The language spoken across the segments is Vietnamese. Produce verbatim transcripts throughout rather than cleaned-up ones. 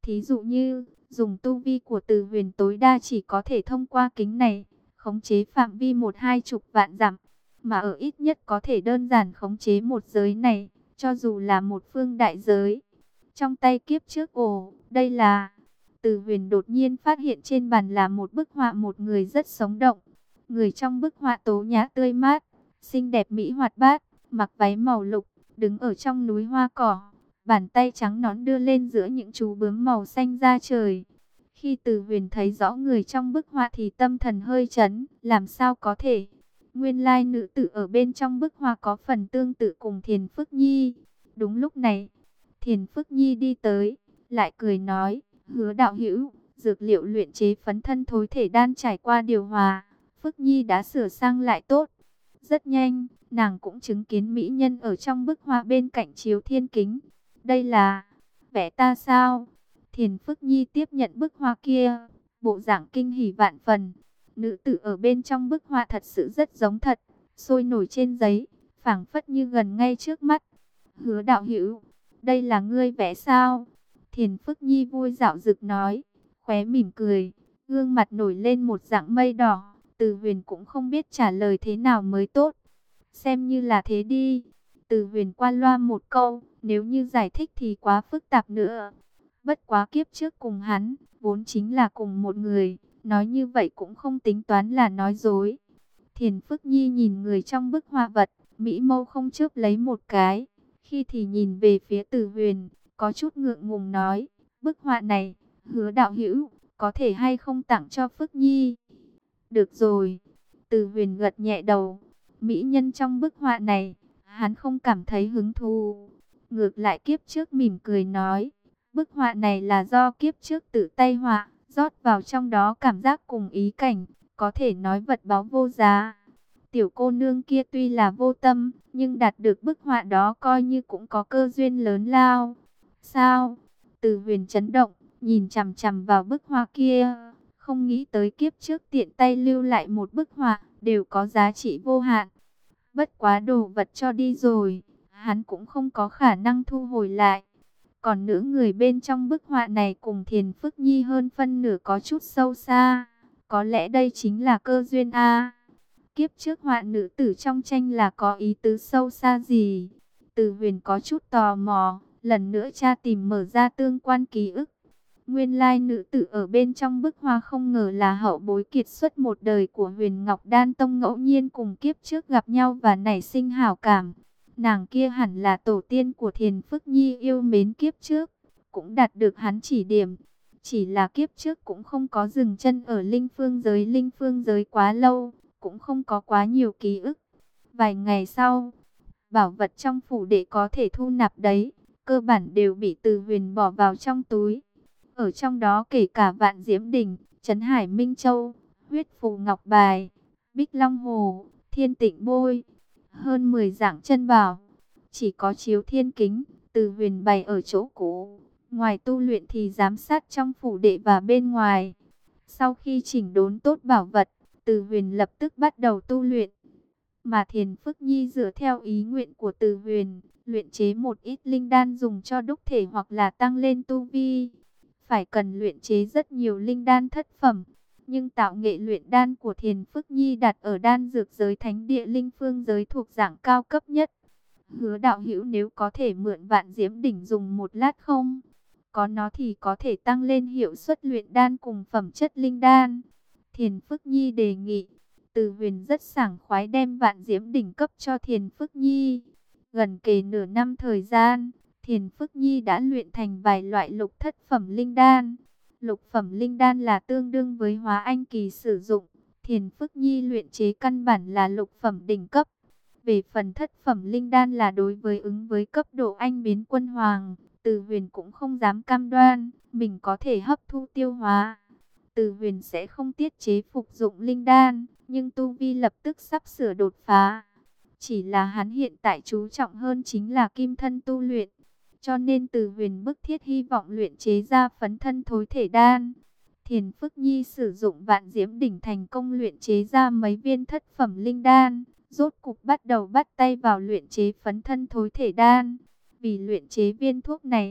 Thí dụ như, dùng tu vi của Từ Huyền tối đa chỉ có thể thông qua kính này, khống chế phạm vi một hai chục vạn dặm, mà ở ít nhất có thể đơn giản khống chế một giới này, cho dù là một phương đại giới. Trong tay kiếp trước ồ, đây là... Từ Huyền đột nhiên phát hiện trên bàn là một bức họa một người rất sống động. Người trong bức họa tố nhã tươi mát, xinh đẹp mỹ hoạt bát, mặc váy màu lục, đứng ở trong núi hoa cỏ, bàn tay trắng nõn đưa lên giữa những chú bướm màu xanh da trời. Khi Từ Huyền thấy rõ người trong bức họa thì tâm thần hơi chấn, làm sao có thể? Nguyên lai nữ tử ở bên trong bức họa có phần tương tự cùng Thiền Phức Nhi. Đúng lúc này, Thiền Phức Nhi đi tới, lại cười nói, Hứa đạo hữu, dược liệu luyện chế phấn thân thối thể đan trải qua điều hòa, Phức Nhi đã sửa sang lại tốt. Rất nhanh, nàng cũng chứng kiến mỹ nhân ở trong bức họa bên cạnh chiếu thiên kính. Đây là vẽ ta sao? Thiền Phức Nhi tiếp nhận bức họa kia, bộ dạng kinh hỉ vạn phần. Nữ tử ở bên trong bức họa thật sự rất giống thật, sôi nổi trên giấy, phảng phất như gần ngay trước mắt. Hứa đạo hữu, đây là ngươi vẽ sao? Thiền Phức Nhi vui dạo dực nói, khóe mỉm cười, gương mặt nổi lên một dạng mây đỏ. Từ Huyền cũng không biết trả lời thế nào mới tốt. Xem như là thế đi. Từ Huyền qua loa một câu, nếu như giải thích thì quá phức tạp nữa. Bất quá kiếp trước cùng hắn, vốn chính là cùng một người, nói như vậy cũng không tính toán là nói dối. Thiền Phức Nhi nhìn người trong bức họa vật, mỹ mâu không chớp lấy một cái, khi thì nhìn về phía Từ Huyền, có chút ngượng ngùng nói, bức họa này, Hứa đạo hữu, có thể hay không tặng cho Phức Nhi? Được rồi. Từ Huyền gật nhẹ đầu. Mỹ nhân trong bức họa này, hắn không cảm thấy hứng thú. Ngược lại kiếp trước mỉm cười nói, bức họa này là do kiếp trước tự tay họa, rót vào trong đó cảm giác cùng ý cảnh, có thể nói vật báu vô giá. Tiểu cô nương kia tuy là vô tâm, nhưng đạt được bức họa đó coi như cũng có cơ duyên lớn lao. Sao? Từ Huyền chấn động, nhìn chằm chằm vào bức họa kia. Không nghĩ tới kiếp trước tiện tay lưu lại một bức họa, đều có giá trị vô hạn. Bất quá đồ vật cho đi rồi, hắn cũng không có khả năng thu hồi lại. Còn nữ người bên trong bức họa này cùng Thiền Phức Nhi hơn phân nửa có chút sâu xa. Có lẽ đây chính là cơ duyên a. Kiếp trước họa nữ tử trong tranh là có ý tứ sâu xa gì? Từ Huyền có chút tò mò, lần nữa tra tìm mở ra tương quan ký ức. Nguyên lai nữ tử ở bên trong bức hoa không ngờ là hậu bối kiệt xuất một đời của Huyền Ngọc Đan Tông, ngẫu nhiên cùng kiếp trước gặp nhau và nảy sinh hảo cảm. Nàng kia hẳn là tổ tiên của Thiền Phức Nhi yêu mến kiếp trước, cũng đạt được hắn chỉ điểm. Chỉ là kiếp trước cũng không có dừng chân ở linh phương giới linh phương giới quá lâu, cũng không có quá nhiều ký ức. Vài ngày sau, bảo vật trong phủ đệ có thể thu nạp đấy, cơ bản đều bị Từ Huyền bỏ vào trong túi. Ở trong đó kể cả Vạn Diễm Đỉnh, Trấn Hải Minh Châu, Huyết Phù Ngọc Bài, Bích Long Hồ, Thiên Tịnh Bôi, hơn mười dạng chân bảo. Chỉ có chiếu thiên kính, Từ Huyền bày ở chỗ cũ, ngoài tu luyện thì giám sát trong phủ đệ và bên ngoài. Sau khi chỉnh đốn tốt bảo vật, Từ Huyền lập tức bắt đầu tu luyện. Mà Thiền Phức Nhi dựa theo ý nguyện của Từ Huyền, luyện chế một ít linh đan dùng cho đúc thể hoặc là tăng lên tu vi. Phải cần luyện chế rất nhiều linh đan thất phẩm, nhưng tạo nghệ luyện đan của Thiền Phức Nhi đặt ở đan dược giới thánh địa linh phương giới thuộc dạng cao cấp nhất. Hứa đạo hữu nếu có thể mượn Vạn Diễm Đỉnh dùng một lát không? Có nó thì có thể tăng lên hiệu suất luyện đan cùng phẩm chất linh đan. Thiền Phức Nhi đề nghị. Từ Huyền rất sảng khoái đem Vạn Diễm Đỉnh cấp cho Thiền Phức Nhi. Gần kề nửa năm thời gian, Thiền Phức Nhi đã luyện thành vài loại lục thất phẩm linh đan. Lục phẩm linh đan là tương đương với hóa anh kỳ sử dụng. Thiền Phức Nhi luyện chế căn bản là lục phẩm đỉnh cấp. Về phần thất phẩm linh đan là đối với ứng với cấp độ anh biến quân hoàng. Từ Huyền cũng không dám cam đoan mình có thể hấp thu tiêu hóa. Từ Huyền sẽ không tiết chế phục dụng linh đan, nhưng tu vi lập tức sắp sửa đột phá. Chỉ là hắn hiện tại chú trọng hơn chính là kim thân tu luyện. Cho nên Từ Huyền bức thiết hy vọng luyện chế ra phấn thân thối thể đan. Thiền Phức Nhi sử dụng Vạn Diễm Đỉnh thành công luyện chế ra mấy viên thất phẩm linh đan. Rốt cục bắt đầu bắt tay vào luyện chế phấn thân thối thể đan. Vì luyện chế viên thuốc này,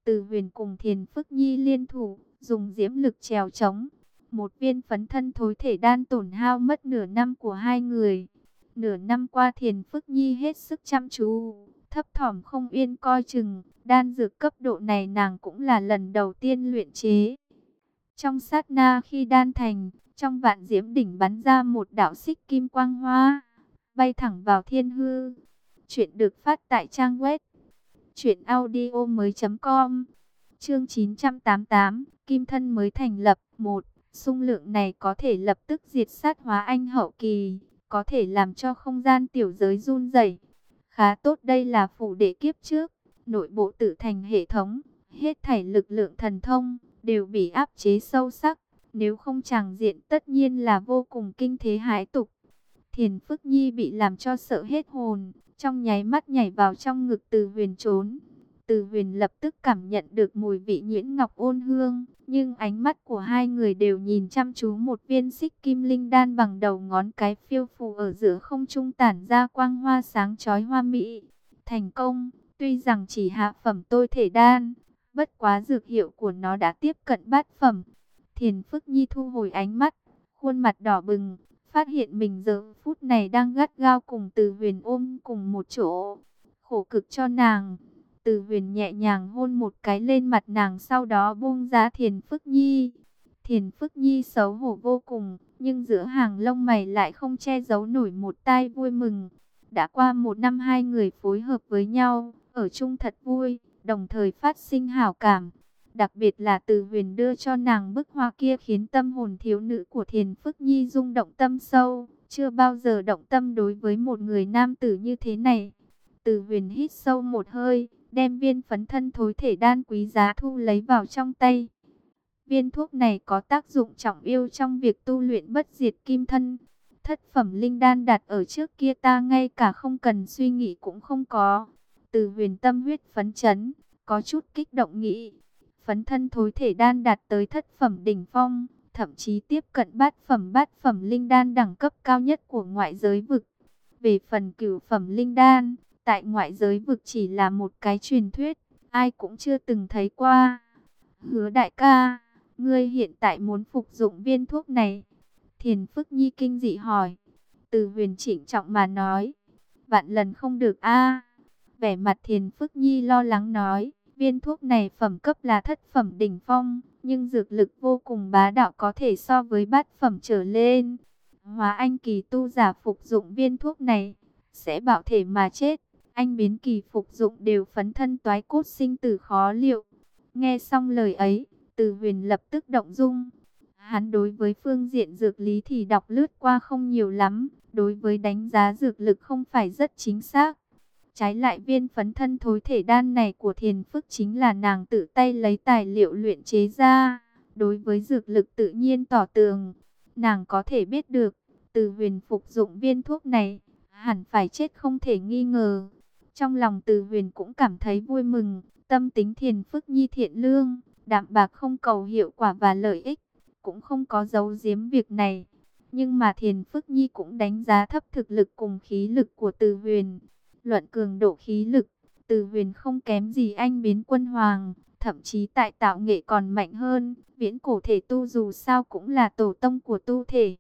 Từ Huyền cùng Thiền Phức Nhi liên thủ, dùng diễm lực trèo trống. Một viên phấn thân thối thể đan tổn hao mất nửa năm của hai người. Nửa năm qua Thiền Phức Nhi hết sức chăm chú, thấp thỏm không yên coi chừng. Đan dược cấp độ này nàng cũng là lần đầu tiên luyện chế. Trong sát na khi đan thành, trong vạn diễm đỉnh bắn ra một đạo xích kim quang hoa, bay thẳng vào thiên hư. Chuyện được phát tại trang web truyện audio mới chấm com. Chương chín trăm tám mươi tám, Kim thân mới thành lập. Một, xung lượng này có thể lập tức diệt sát hóa anh hậu kỳ, có thể làm cho không gian tiểu giới run rẩy. Khá tốt, đây là phủ đệ kiếp trước, nội bộ tự thành hệ thống, hết thảy lực lượng thần thông đều bị áp chế sâu sắc, nếu không tràng diện tất nhiên là vô cùng kinh thế hãi tục. Thiền Phức Nhi bị làm cho sợ hết hồn, trong nháy mắt nhảy vào trong ngực Từ Huyền trốn. Từ Huyền lập tức cảm nhận được mùi vị nhuyễn ngọc ôn hương, nhưng ánh mắt của hai người đều nhìn chăm chú một viên xích kim linh đan bằng đầu ngón cái phiêu phù ở giữa không trung tản ra quang hoa sáng chói hoa mỹ. Thành công, tuy rằng chỉ hạ phẩm tôi thể đan, bất quá dược hiệu của nó đã tiếp cận bát phẩm. Thiền Phức Nhi thu hồi ánh mắt, khuôn mặt đỏ bừng, phát hiện mình giờ phút này đang gắt gao cùng Từ Huyền ôm cùng một chỗ. Khổ cực cho nàng. Từ Huyền nhẹ nhàng hôn một cái lên mặt nàng, sau đó buông ra Thiền Phức Nhi. Thiền Phức Nhi xấu hổ vô cùng, nhưng giữa hàng lông mày lại không che giấu nổi một tai vui mừng. Đã qua một năm hai người phối hợp với nhau, ở chung thật vui, đồng thời phát sinh hảo cảm. Đặc biệt là Từ Huyền đưa cho nàng bức hoa kia khiến tâm hồn thiếu nữ của Thiền Phức Nhi rung động tâm sâu. Chưa bao giờ động tâm đối với một người nam tử như thế này. Từ Huyền hít sâu một hơi, đem viên phấn thân thối thể đan quý giá thu lấy vào trong tay. Viên thuốc này có tác dụng trọng yếu trong việc tu luyện bất diệt kim thân. Thất phẩm linh đan đặt ở trước kia ta ngay cả không cần suy nghĩ cũng không có. Từ Huyền tâm huyết phấn chấn, có chút kích động nghĩ. Phấn thân thối thể đan đạt tới thất phẩm đỉnh phong, thậm chí tiếp cận bát phẩm bát phẩm linh đan đẳng cấp cao nhất của ngoại giới vực. Về phần cửu phẩm linh đan, tại ngoại giới vực chỉ là một cái truyền thuyết, ai cũng chưa từng thấy qua. Hứa đại ca, ngươi hiện tại muốn phục dụng viên thuốc này? Thiền Phức Nhi kinh dị hỏi. Từ Huyền chỉnh trọng mà nói, vạn lần không được a. Vẻ mặt Thiền Phức Nhi lo lắng nói, viên thuốc này phẩm cấp là thất phẩm đỉnh phong, nhưng dược lực vô cùng bá đạo, có thể so với bát phẩm trở lên. Hóa anh kỳ tu giả phục dụng viên thuốc này sẽ bạo thể mà chết. Anh biến kỳ phục dụng đều phấn thân toái cốt, sinh tử khó liệu. Nghe xong lời ấy, Từ Huyền lập tức động dung. Hắn đối với phương diện dược lý thì đọc lướt qua không nhiều lắm, đối với đánh giá dược lực không phải rất chính xác. Trái lại viên phấn thân thối thể đan này của Thiền Phức chính là nàng tự tay lấy tài liệu luyện chế ra, đối với dược lực tự nhiên tỏ tường. Nàng có thể biết được, Từ Huyền phục dụng viên thuốc này, hẳn phải chết không thể nghi ngờ. Trong lòng Từ Huyền cũng cảm thấy vui mừng, tâm tính Thiền Phức Nhi thiện lương, đạm bạc không cầu hiệu quả và lợi ích, cũng không có giấu giếm việc này. Nhưng mà Thiền Phức Nhi cũng đánh giá thấp thực lực cùng khí lực của Từ Huyền. Luận cường độ khí lực, Từ Huyền không kém gì anh biến quân hoàng, thậm chí tại tạo nghệ còn mạnh hơn. Viễn cổ thể tu dù sao cũng là tổ tông của tu thể.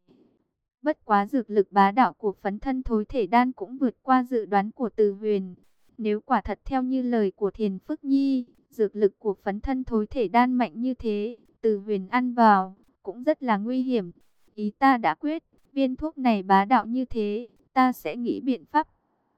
Bất quá dược lực bá đạo của phấn thân thối thể đan cũng vượt qua dự đoán của Từ Huyền. Nếu quả thật theo như lời của Thiền Phức Nhi, dược lực của phấn thân thối thể đan mạnh như thế, Từ Huyền ăn vào cũng rất là nguy hiểm. Ý ta đã quyết, viên thuốc này bá đạo như thế, ta sẽ nghĩ biện pháp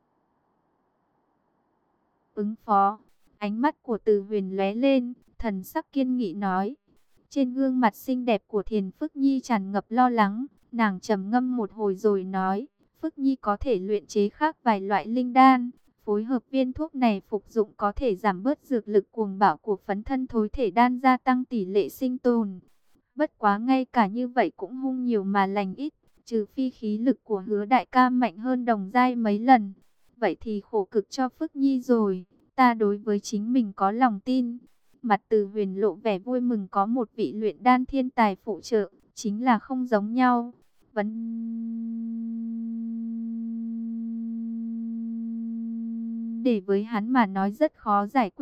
ứng phó. Ánh mắt của Từ Huyền lóe lên, thần sắc kiên nghị nói. Trên gương mặt xinh đẹp của Thiền Phức Nhi tràn ngập lo lắng, nàng trầm ngâm một hồi rồi nói, Phức Nhi có thể luyện chế khác vài loại linh đan, phối hợp viên thuốc này phục dụng có thể giảm bớt dược lực cuồng bạo của phấn thân thối thể đan, gia tăng tỷ lệ sinh tồn. Bất quá ngay cả như vậy cũng hung nhiều mà lành ít, trừ phi khí lực của Hứa đại ca mạnh hơn đồng giai mấy lần. Vậy thì khổ cực cho Phức Nhi rồi, ta đối với chính mình có lòng tin. Mặt Từ Huyền lộ vẻ vui mừng, có một vị luyện đan thiên tài phụ trợ, chính là không giống nhau. Vấn đề với hắn mà nói rất khó giải quyết,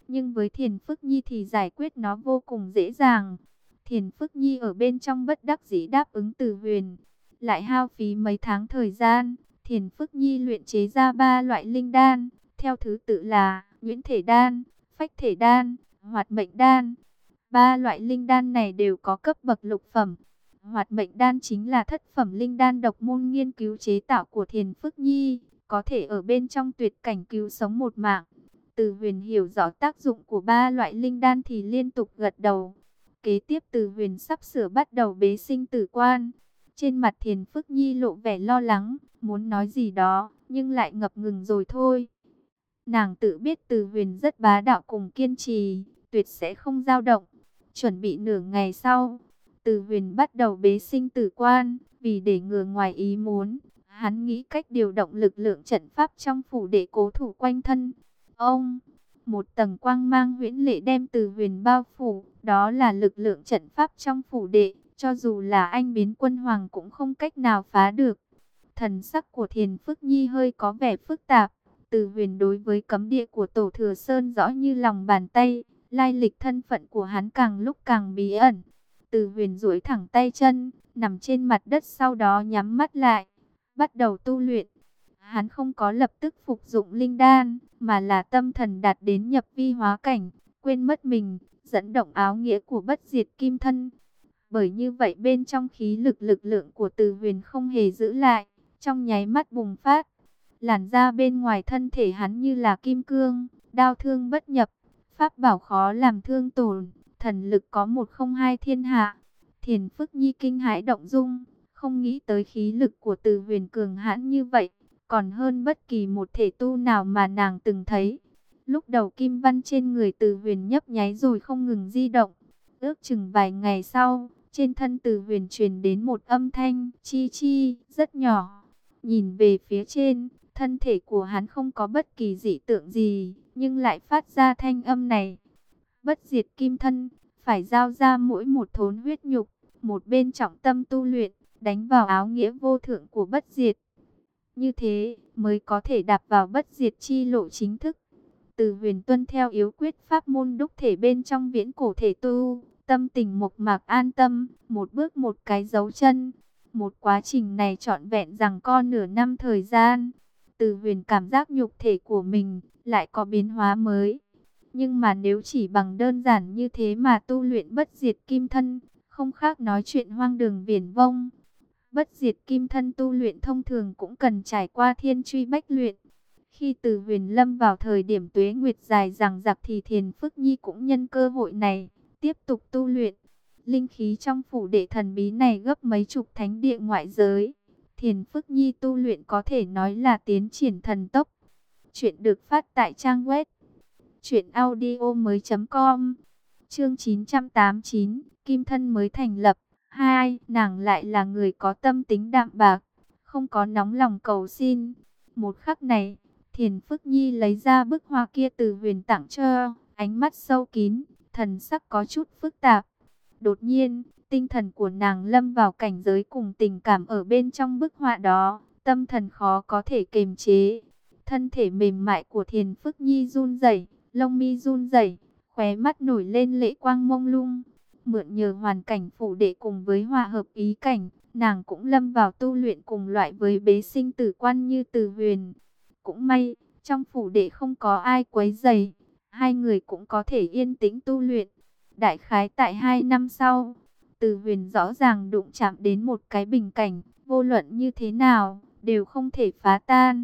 Nhưng với Thiền Phức Nhi thì giải quyết nó vô cùng dễ dàng. Thiền Phức Nhi ở bên trong bất đắc dĩ đáp ứng Từ Huyền. Lại hao phí mấy tháng thời gian, Thiền Phức Nhi luyện chế ra ba loại linh đan, theo thứ tự là Nhuyễn Thể Đan, Phách Thể Đan, Hoạt Mệnh Đan. Ba loại linh đan này đều có cấp bậc lục phẩm. Hoạt Mệnh Đan chính là thất phẩm linh đan độc môn nghiên cứu chế tạo của Thiền Phức Nhi, có thể ở bên trong tuyệt cảnh cứu sống một mạng. Từ Huyền hiểu rõ tác dụng của ba loại linh đan thì liên tục gật đầu. Kế tiếp Từ Huyền sắp sửa bắt đầu bế sinh tử quan. Trên mặt Thiền Phức Nhi lộ vẻ lo lắng, muốn nói gì đó, nhưng lại ngập ngừng rồi thôi. Nàng tự biết Từ Huyền rất bá đạo cùng kiên trì, tuyệt sẽ không dao động. Chuẩn bị nửa ngày sau, Từ Huyền bắt đầu bế sinh tử quan, vì để ngừa ngoài ý muốn, hắn nghĩ cách điều động lực lượng trận pháp trong phủ để cố thủ quanh thân. Ông, một tầng quang mang huyễn lệ đem Từ Huyền bao phủ, đó là lực lượng trận pháp trong phủ đệ, cho dù là anh biến quân hoàng cũng không cách nào phá được. Thần sắc của Thiền Phức Nhi hơi có vẻ phức tạp. Từ Huyền đối với cấm địa của Tổ Thừa Sơn rõ như lòng bàn tay, lai lịch thân phận của hắn càng lúc càng bí ẩn. Từ Huyền duỗi thẳng tay chân, nằm trên mặt đất, sau đó nhắm mắt lại, bắt đầu tu luyện. Hắn không có lập tức phục dụng linh đan, mà là tâm thần đạt đến nhập vi hóa cảnh, quên mất mình, dẫn động áo nghĩa của bất diệt kim thân. Bởi như vậy bên trong khí lực lực lượng của Từ Huyền không hề giữ lại, trong nháy mắt bùng phát. Làn da bên ngoài thân thể hắn như là kim cương, đao thương bất nhập, pháp bảo khó làm thương tổn, thần lực có một không hai thiên hạ. Thiền Phức Nhi kinh hãi động dung, không nghĩ tới khí lực của Từ Huyền cường hãn như vậy, còn hơn bất kỳ một thể tu nào mà nàng từng thấy. Lúc đầu kim văn trên người Từ Huyền nhấp nháy rồi không ngừng di động. Ước chừng vài ngày sau, trên thân Từ Huyền truyền đến một âm thanh chi chi rất nhỏ. Nhìn về phía trên, thân thể của hắn không có bất kỳ dị tượng gì, nhưng lại phát ra thanh âm này. Bất diệt kim thân, phải giao ra mỗi một thốn huyết nhục, một bên trọng tâm tu luyện, đánh vào áo nghĩa vô thượng của bất diệt. Như thế mới có thể đạp vào bất diệt chi lộ chính thức. Từ Huyền tuân theo yếu quyết pháp môn đúc thể bên trong viễn cổ thể tu, tâm tình mộc mạc an tâm, một bước một cái dấu chân. Một quá trình này trọn vẹn rằng co nửa năm thời gian. Từ Huyền cảm giác nhục thể của mình lại có biến hóa mới. Nhưng mà nếu chỉ bằng đơn giản như thế mà tu luyện bất diệt kim thân, không khác nói chuyện hoang đường viển vông. Bất diệt kim thân tu luyện thông thường cũng cần trải qua thiên truy bách luyện. Khi Từ Huyền lâm vào thời điểm tuế nguyệt dài dằng dặc thì Thiền Phức Nhi cũng nhân cơ hội này, tiếp tục tu luyện. Linh khí trong phủ đệ thần bí này gấp mấy chục thánh địa ngoại giới. Thiền Phức Nhi tu luyện có thể nói là tiến triển thần tốc. Chuyện được phát tại trang web truyện audio mới chấm com. Chương chín trăm tám mươi chín, Kim thân mới thành lập. Hai, nàng lại là người có tâm tính đạm bạc, không có nóng lòng cầu xin. Một khắc này, Thiền Phức Nhi lấy ra bức hoa kia Từ Huyền tặng cho, ánh mắt sâu kín, thần sắc có chút phức tạp. Đột nhiên, tinh thần của nàng lâm vào cảnh giới cùng tình cảm ở bên trong bức họa đó, tâm thần khó có thể kiềm chế. Thân thể mềm mại của Thiền Phức Nhi run rẩy, lông mi run rẩy, khóe mắt nổi lên lệ quang mông lung. Mượn nhờ hoàn cảnh phủ đệ cùng với hòa hợp ý cảnh, nàng cũng lâm vào tu luyện cùng loại với bế sinh tử quan như Từ Huyền. Cũng may, trong phủ đệ không có ai quấy rầy, hai người cũng có thể yên tĩnh tu luyện. Đại khái tại hai năm sau, Từ Huyền rõ ràng đụng chạm đến một cái bình cảnh, vô luận như thế nào, đều không thể phá tan.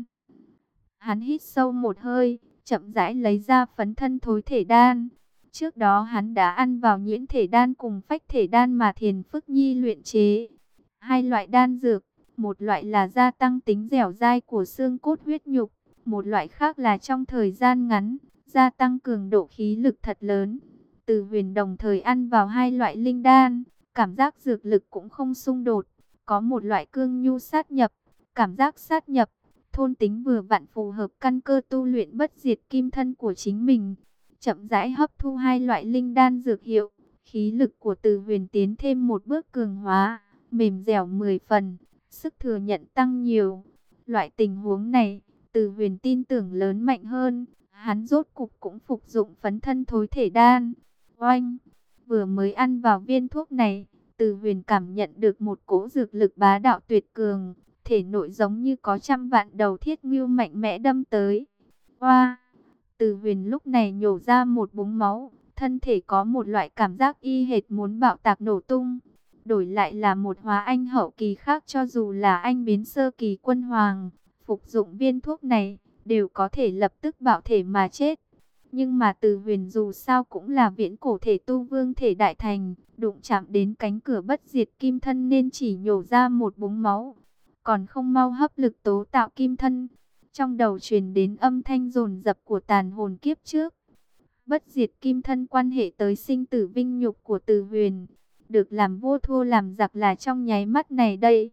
Hắn hít sâu một hơi, chậm rãi lấy ra phấn thân thối thể đan. Trước đó hắn đã ăn vào nhuyễn thể đan cùng phách thể đan mà Thiền Phức Nhi luyện chế. Hai loại đan dược, một loại là gia tăng tính dẻo dai của xương cốt huyết nhục, một loại khác là trong thời gian ngắn, gia tăng cường độ khí lực thật lớn. Từ Huyền đồng thời ăn vào hai loại linh đan, cảm giác dược lực cũng không xung đột, có một loại cương nhu sát nhập, cảm giác sát nhập, thôn tính vừa vặn phù hợp căn cơ tu luyện bất diệt kim thân của chính mình. Chậm rãi hấp thu hai loại linh đan dược hiệu, khí lực của Từ Huyền tiến thêm một bước cường hóa, mềm dẻo mười phần, sức thừa nhận tăng nhiều. Loại tình huống này, Từ Huyền tin tưởng lớn mạnh hơn, Hắn rốt cục cũng phục dụng phấn thân thối thể đan. Oanh, vừa mới ăn vào viên thuốc này, Từ Huyền cảm nhận được một cỗ dược lực bá đạo tuyệt cường, thể nội giống như có trăm vạn đầu thiết ngưu mạnh mẽ đâm tới. Oa, Từ Huyền lúc này nhổ ra một búng máu, thân thể có một loại cảm giác y hệt muốn bạo tạc nổ tung. Đổi lại là một hóa anh hậu kỳ khác, cho dù là anh biến sơ kỳ quân hoàng, phục dụng viên thuốc này, đều có thể lập tức bạo thể mà chết. Nhưng mà Từ Huyền dù sao cũng là viễn cổ thể tu vương thể đại thành, đụng chạm đến cánh cửa bất diệt kim thân nên chỉ nhổ ra một búng máu, còn không mau hấp lực tố tạo kim thân. Trong đầu truyền đến âm thanh dồn dập của tàn hồn kiếp trước. Bất diệt kim thân quan hệ tới sinh tử vinh nhục của Từ Huyền, được làm vua thua làm giặc là trong nháy mắt này đây.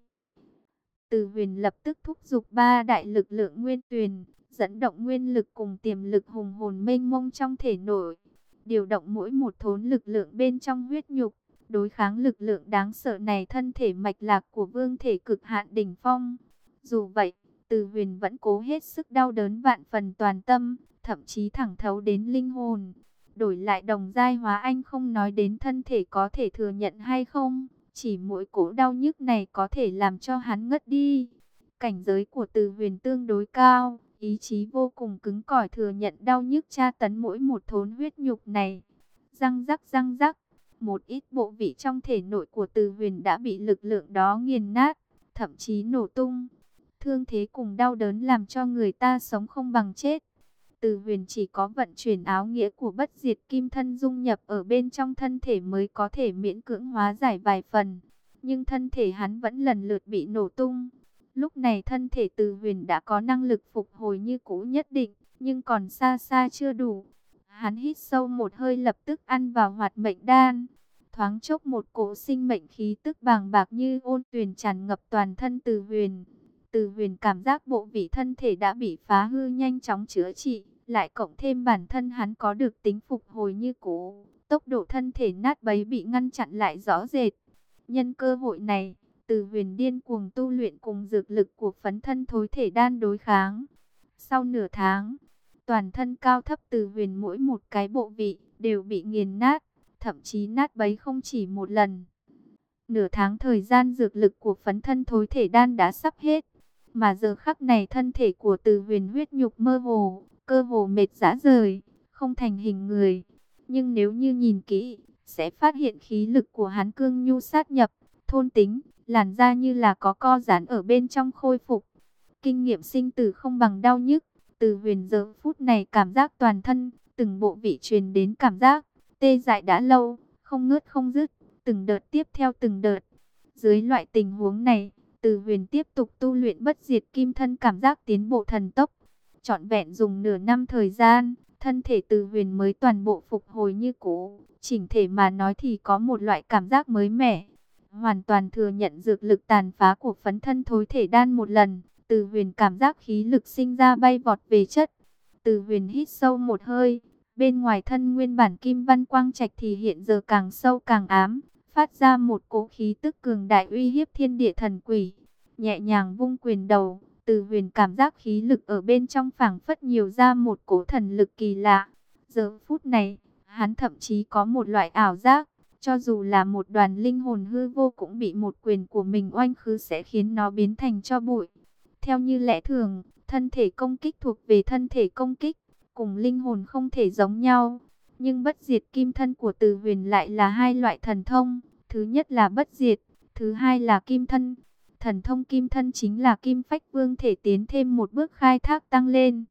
Từ Huyền lập tức thúc giục ba đại lực lượng nguyên tuyền, dẫn động nguyên lực cùng tiềm lực hùng hồn mênh mông trong thể nội, điều động mỗi một thốn lực lượng bên trong huyết nhục, đối kháng lực lượng đáng sợ này. Thân thể mạch lạc của vương thể cực hạn đỉnh phong. Dù vậy, Từ Huyền vẫn cố hết sức đau đớn vạn phần toàn tâm, thậm chí thẳng thấu đến linh hồn. Đổi lại đồng giai hóa anh không nói đến thân thể có thể thừa nhận hay không, chỉ mỗi cỗ đau nhức này có thể làm cho hắn ngất đi. Cảnh giới của Từ Huyền tương đối cao, ý chí vô cùng cứng cỏi thừa nhận đau nhức tra tấn mỗi một thốn huyết nhục này. Răng rắc răng rắc, một ít bộ vị trong thể nội của Từ Huyền đã bị lực lượng đó nghiền nát, thậm chí nổ tung. Thương thế cùng đau đớn làm cho người ta sống không bằng chết. Từ Huyền chỉ có vận chuyển áo nghĩa của bất diệt kim thân dung nhập ở bên trong thân thể mới có thể miễn cưỡng hóa giải vài phần. Nhưng thân thể hắn vẫn lần lượt bị nổ tung. Lúc này thân thể Từ Huyền đã có năng lực phục hồi như cũ nhất định, nhưng còn xa xa chưa đủ. Hắn hít sâu một hơi lập tức ăn vào hoạt mệnh đan. Thoáng chốc một cỗ sinh mệnh khí tức bàng bạc như ôn tuyền tràn ngập toàn thân Từ Huyền. Từ Huyền cảm giác bộ vị thân thể đã bị phá hư nhanh chóng chữa trị, lại cộng thêm bản thân hắn có được tính phục hồi như cũ, tốc độ thân thể nát bấy bị ngăn chặn lại rõ rệt. Nhân cơ hội này, Từ Huyền điên cuồng tu luyện cùng dược lực của phấn thân thối thể đan đối kháng. Sau nửa tháng, toàn thân cao thấp Từ Huyền mỗi một cái bộ vị đều bị nghiền nát, thậm chí nát bấy không chỉ một lần. Nửa tháng thời gian dược lực của phấn thân thối thể đan đã sắp hết, mà giờ khắc này thân thể của Từ Huyền huyết nhục mơ hồ, cơ hồ mệt rã rời, không thành hình người. Nhưng nếu như nhìn kỹ, sẽ phát hiện khí lực của hắn cương nhu sát nhập, thôn tính, làn da như là có co giãn ở bên trong khôi phục. Kinh nghiệm sinh tử không bằng đau nhức, Từ Huyền giờ phút này cảm giác toàn thân, từng bộ vị truyền đến cảm giác tê dại đã lâu, không ngớt không dứt, từng đợt tiếp theo từng đợt. Dưới loại tình huống này, Từ Huyền tiếp tục tu luyện bất diệt kim thân, cảm giác tiến bộ thần tốc. Trọn vẹn dùng nửa năm thời gian, thân thể Từ Huyền mới toàn bộ phục hồi như cũ. Chỉnh thể mà nói thì có một loại cảm giác mới mẻ. Hoàn toàn thừa nhận dược lực tàn phá của phấn thân thối thể đan một lần, Từ Huyền cảm giác khí lực sinh ra bay vọt về chất. Từ Huyền hít sâu một hơi, bên ngoài thân nguyên bản kim văn quang trạch thì hiện giờ càng sâu càng ám, phát ra một cỗ khí tức cường đại uy hiếp thiên địa thần quỷ. Nhẹ nhàng vung quyền đầu, Từ Huyền cảm giác khí lực ở bên trong phảng phất nhiều ra một cỗ thần lực kỳ lạ. Giờ phút này, hắn thậm chí có một loại ảo giác, cho dù là một đoàn linh hồn hư vô cũng bị một quyền của mình oanh khứ sẽ khiến nó biến thành tro bụi. Theo như lẽ thường, thân thể công kích thuộc về thân thể công kích, cùng linh hồn không thể giống nhau. Nhưng bất diệt kim thân của Từ Huyền lại là hai loại thần thông. Thứ nhất là bất diệt, thứ hai là kim thân. Thần thông kim thân chính là kim phách vương thể tiến thêm một bước khai thác tăng lên.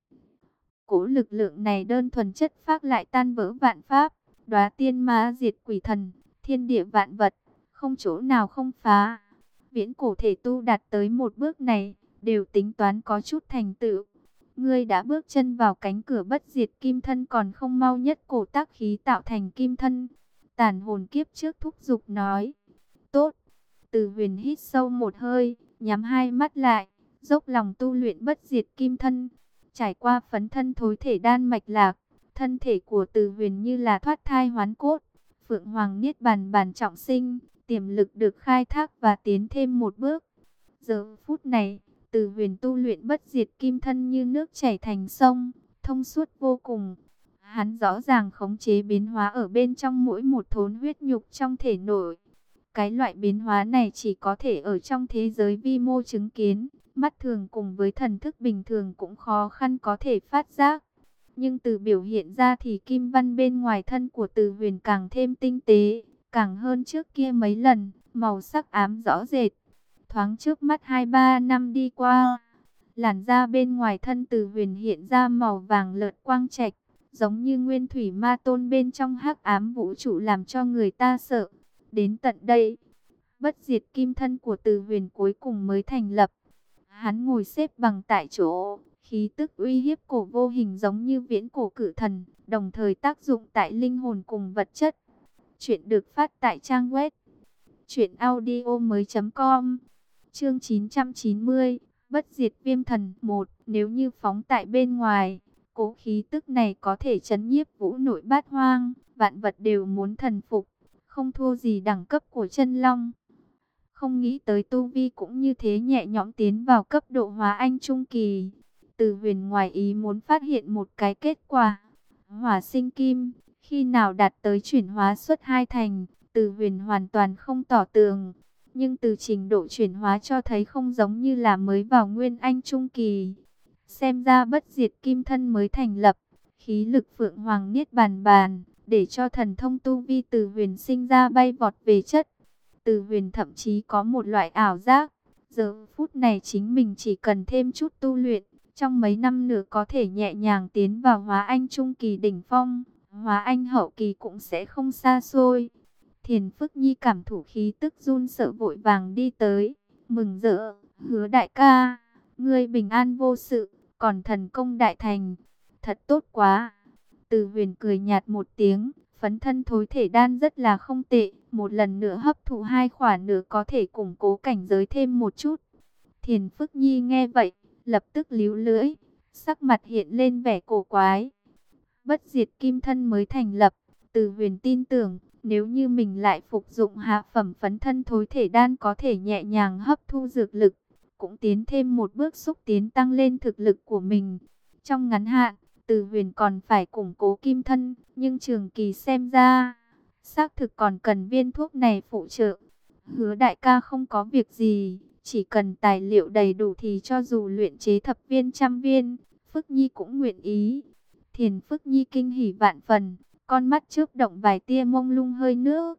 Cỗ lực lượng này đơn thuần chất phác lại tan vỡ vạn pháp, đóa tiên ma diệt quỷ thần, thiên địa vạn vật, không chỗ nào không phá. Viễn cổ thể tu đạt tới một bước này, đều tính toán có chút thành tựu. Ngươi đã bước chân vào cánh cửa bất diệt kim thân, còn không mau nhất cổ tác khí tạo thành kim thân. Tàn hồn kiếp trước thúc giục nói. Tốt. Từ Huyền hít sâu một hơi, nhắm hai mắt lại, dốc lòng tu luyện bất diệt kim thân. Trải qua phấn thân thối thể đan mạch lạc, thân thể của Từ Huyền như là thoát thai hoán cốt, phượng hoàng niết bàn bàn trọng sinh, tiềm lực được khai thác và tiến thêm một bước. Giờ phút này, Từ Huyền tu luyện bất diệt kim thân như nước chảy thành sông, thông suốt vô cùng. Hắn rõ ràng khống chế biến hóa ở bên trong mỗi một thốn huyết nhục trong thể nội. Cái loại biến hóa này chỉ có thể ở trong thế giới vi mô chứng kiến, mắt thường cùng với thần thức bình thường cũng khó khăn có thể phát giác. Nhưng từ biểu hiện ra thì kim văn bên ngoài thân của Từ Huyền càng thêm tinh tế, càng hơn trước kia mấy lần, màu sắc ám rõ rệt. Thoáng trước mắt hai ba năm đi qua, làn da bên ngoài thân Từ Huyền hiện ra màu vàng lợt quang trạch, giống như nguyên thủy ma tôn bên trong hắc ám vũ trụ, làm cho người ta sợ. Đến tận đây, bất diệt kim thân của Từ Huyền cuối cùng mới thành lập. Hắn ngồi xếp bằng tại chỗ, khí tức uy hiếp cổ vô hình giống như viễn cổ cự thần, đồng thời tác dụng tại linh hồn cùng vật chất. Chuyện được phát tại trang web truyện audio mới chấm com. Chương chín trăm chín mươi, bất diệt viêm thần một. Nếu như phóng tại bên ngoài, cố khí tức này có thể chấn nhiếp vũ nội bát hoang, vạn vật đều muốn thần phục, không thua gì đẳng cấp của chân long. Không nghĩ tới tu vi cũng như thế nhẹ nhõm tiến vào cấp độ hóa anh trung kỳ. Từ Huyền ngoài ý muốn phát hiện một cái kết quả. Hỏa sinh kim, khi nào đạt tới chuyển hóa suất hai thành, Từ Huyền hoàn toàn không tỏ tường. Nhưng từ trình độ chuyển hóa cho thấy không giống như là mới vào nguyên anh trung kỳ. Xem ra bất diệt kim thân mới thành lập, khí lực phượng hoàng niết bàn bàn, để cho thần thông tu vi Từ Huyền sinh ra bay vọt về chất. Từ Huyền thậm chí có một loại ảo giác, giờ phút này chính mình chỉ cần thêm chút tu luyện, trong mấy năm nữa có thể nhẹ nhàng tiến vào hóa anh trung kỳ đỉnh phong, hóa anh hậu kỳ cũng sẽ không xa xôi. Thiền Phức Nhi cảm thủ khí tức run sợ vội vàng đi tới, mừng rỡ, Hứa đại ca, ngươi bình an vô sự, còn thần công đại thành, thật tốt quá. Từ Huyền cười nhạt một tiếng, phấn thân thối thể đan rất là không tệ, một lần nữa hấp thụ hai khỏa nữa có thể củng cố cảnh giới thêm một chút. Thiền Phức Nhi nghe vậy, lập tức líu lưỡi, sắc mặt hiện lên vẻ cổ quái. Bất diệt kim thân mới thành lập, Từ Huyền tin tưởng, nếu như mình lại phục dụng hạ phẩm phấn thân thối thể đan có thể nhẹ nhàng hấp thu dược lực, cũng tiến thêm một bước xúc tiến tăng lên thực lực của mình. Trong ngắn hạn, Từ Huyền còn phải củng cố kim thân, nhưng trường kỳ xem ra, xác thực còn cần viên thuốc này phụ trợ. Hứa đại ca không có việc gì, chỉ cần tài liệu đầy đủ thì cho dù luyện chế thập viên trăm viên, Phức Nhi cũng nguyện ý. Thiền Phức Nhi kinh hỉ vạn phần, con mắt chớp động vài tia mông lung hơi nước.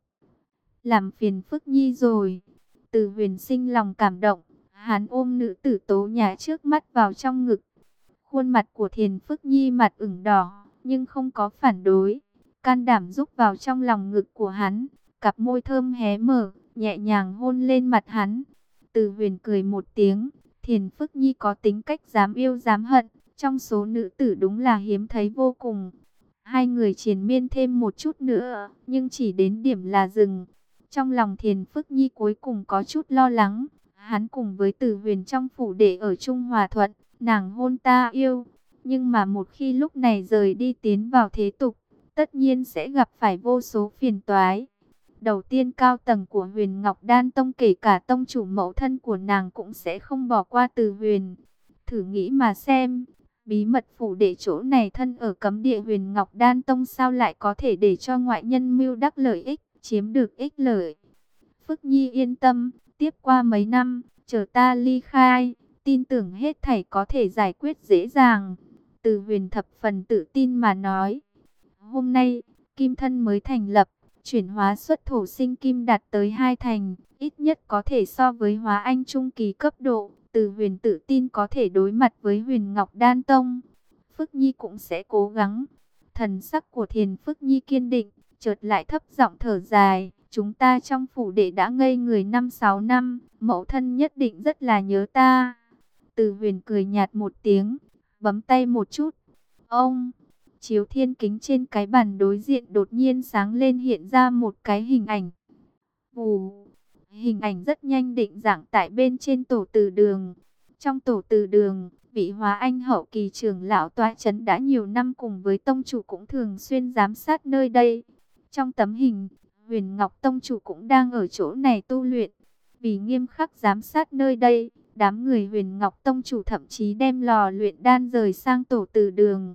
Làm phiền Phức Nhi rồi. Từ Huyền sinh lòng cảm động, hắn ôm nữ tử tố nhã trước mắt vào trong ngực. Khuôn mặt của Thiền Phức Nhi mặt ửng đỏ, nhưng không có phản đối, can đảm rúc vào trong lòng ngực của hắn, cặp môi thơm hé mở, nhẹ nhàng hôn lên mặt hắn. Từ Huyền cười một tiếng, Thiền Phức Nhi có tính cách dám yêu dám hận, trong số nữ tử đúng là hiếm thấy vô cùng. Hai người triền miên thêm một chút nữa, nhưng chỉ đến điểm là dừng. Trong lòng Thiền Phức Nhi cuối cùng có chút lo lắng, hắn cùng với Từ Huyền trong phủ để ở chung hòa thuận, nàng hôn ta yêu, nhưng mà một khi lúc này rời đi tiến vào thế tục, tất nhiên sẽ gặp phải vô số phiền toái. Đầu tiên cao tầng của Huyền Ngọc Đan Tông, kể cả tông chủ mẫu thân của nàng cũng sẽ không bỏ qua Từ Huyền. Thử nghĩ mà xem, bí mật phủ để chỗ này thân ở cấm địa Huyền Ngọc Đan Tông sao lại có thể để cho ngoại nhân mưu đắc lợi ích, chiếm được ích lợi. Phức Nhi yên tâm, tiếp qua mấy năm, chờ ta ly khai, tin tưởng hết thảy có thể giải quyết dễ dàng. Từ Huyền thập phần tự tin mà nói. Hôm nay, kim thân mới thành lập, chuyển hóa xuất thổ sinh kim đạt tới hai thành, ít nhất có thể so với hóa anh trung kỳ cấp độ. Từ Huyền tự tin có thể đối mặt với Huyền Ngọc Đan Tông. Phức Nhi cũng sẽ cố gắng. Thần sắc của Thiền Phức Nhi kiên định, chợt lại thấp giọng thở dài. Chúng ta trong phủ đệ đã ngây người năm sáu năm, mẫu thân nhất định rất là nhớ ta. Từ Huyền cười nhạt một tiếng, bấm tay một chút. Ông, chiếu thiên kính trên cái bàn đối diện đột nhiên sáng lên, hiện ra một cái hình ảnh. Vù, hình ảnh rất nhanh định dạng tại bên trên tổ từ đường. Trong tổ từ đường, vị hóa anh hậu kỳ trưởng lão tọa chấn đã nhiều năm cùng với tông chủ cũng thường xuyên giám sát nơi đây. Trong tấm hình, Huyền Ngọc tông chủ cũng đang ở chỗ này tu luyện. Vì nghiêm khắc giám sát nơi đây, đám người Huyền Ngọc tông chủ thậm chí đem lò luyện đan rời sang tổ từ đường.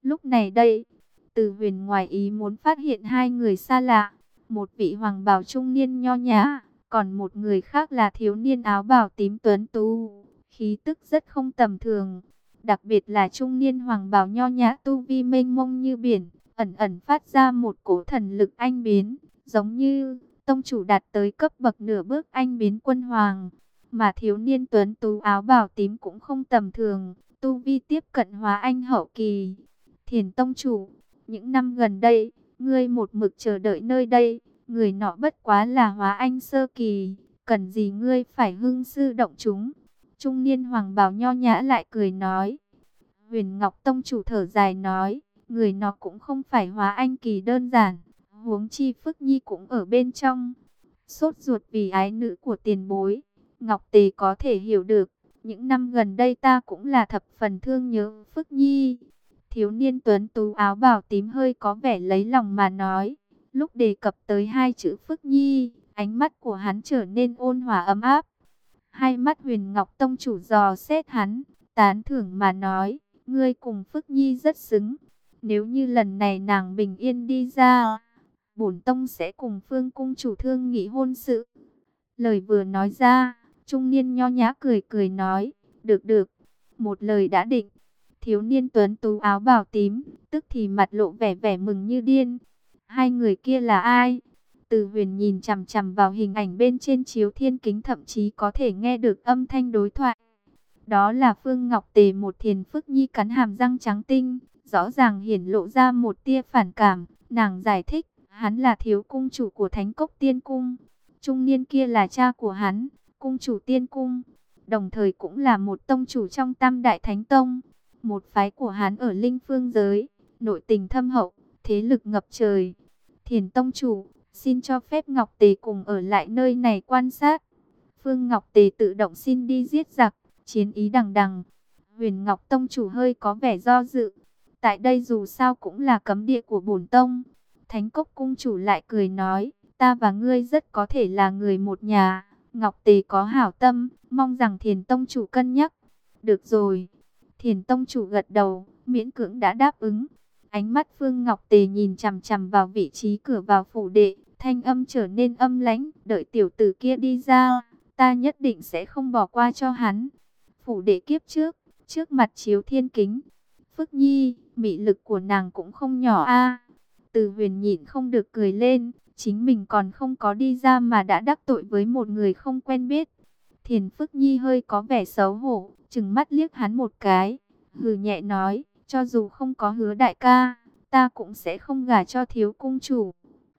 Lúc này đây, Từ Huyền ngoài ý muốn phát hiện hai người xa lạ, một vị hoàng bào trung niên nho nhã, còn một người khác là thiếu niên áo bào tím tuấn tú, khí tức rất không tầm thường. Đặc biệt là trung niên hoàng bào nho nhã tu vi mênh mông như biển, ẩn ẩn phát ra một cỗ thần lực anh biến, giống như tông chủ đạt tới cấp bậc nửa bước anh biến quân hoàng. Mà thiếu niên tuấn tú áo bào tím cũng không tầm thường, tu vi tiếp cận hóa anh hậu kỳ. Thiền tông chủ, những năm gần đây, ngươi một mực chờ đợi nơi đây, người nọ bất quá là hóa anh sơ kỳ, cần gì ngươi phải hưng sư động chúng. Trung niên hoàng bào nho nhã lại cười nói. Huyền Ngọc tông chủ thở dài nói, người nọ cũng không phải hóa anh kỳ đơn giản, huống chi Phước Nhi cũng ở bên trong. Sốt ruột vì ái nữ của tiền bối, Ngọc Tề có thể hiểu được, những năm gần đây ta cũng là thập phần thương nhớ Phước Nhi. Thiếu niên tuấn tú áo bào tím hơi có vẻ lấy lòng mà nói. Lúc đề cập tới hai chữ Phước Nhi, ánh mắt của hắn trở nên ôn hòa ấm áp. Hai mắt Huyền Ngọc tông chủ dò xét hắn, tán thưởng mà nói, ngươi cùng Phước Nhi rất xứng. Nếu như lần này nàng bình yên đi ra, bổn tông sẽ cùng Phương cung chủ thương nghị hôn sự. Lời vừa nói ra, trung niên nho nhã cười cười nói, được được, một lời đã định. Thiếu niên tuấn tú áo bào tím, tức thì mặt lộ vẻ vẻ mừng như điên. Hai người kia là ai? Từ Huyền nhìn chằm chằm vào hình ảnh bên trên chiếu thiên kính, thậm chí có thể nghe được âm thanh đối thoại. Đó là Phương Ngọc Tề, một Thiền Phước Nhi cắn hàm răng trắng tinh, rõ ràng hiển lộ ra một tia phản cảm. Nàng giải thích, hắn là thiếu cung chủ của Thánh Cốc Tiên Cung. Trung niên kia là cha của hắn, cung chủ Tiên Cung, đồng thời cũng là một tông chủ trong Tam Đại Thánh Tông. Một phái của hắn ở Linh Phương giới, nội tình thâm hậu, thế lực ngập trời. Thiền tông chủ, xin cho phép Ngọc Tề cùng ở lại nơi này quan sát. Phương Ngọc Tề tự động xin đi giết giặc, chiến ý đằng đằng. Huyền Ngọc tông chủ hơi có vẻ do dự. Tại đây dù sao cũng là cấm địa của bổn tông. Thánh Cốc cung chủ lại cười nói, ta và ngươi rất có thể là người một nhà. Ngọc Tề có hảo tâm, mong rằng Thiền tông chủ cân nhắc. Được rồi. Thiền tông chủ gật đầu, miễn cưỡng đã đáp ứng. Ánh mắt Phương Ngọc Tề nhìn chằm chằm vào vị trí cửa vào phủ đệ, thanh âm trở nên âm lãnh, đợi tiểu tử kia đi ra, ta nhất định sẽ không bỏ qua cho hắn. Phủ đệ kiếp trước, trước mặt chiếu thiên kính, Phước Nhi, mị lực của nàng cũng không nhỏ a. Từ Huyền nhịn không được cười lên, chính mình còn không có đi ra mà đã đắc tội với một người không quen biết. Thiền Phước Nhi hơi có vẻ xấu hổ, trừng mắt liếc hắn một cái, hừ nhẹ nói, cho dù không có Hứa đại ca, ta cũng sẽ không gả cho thiếu cung chủ.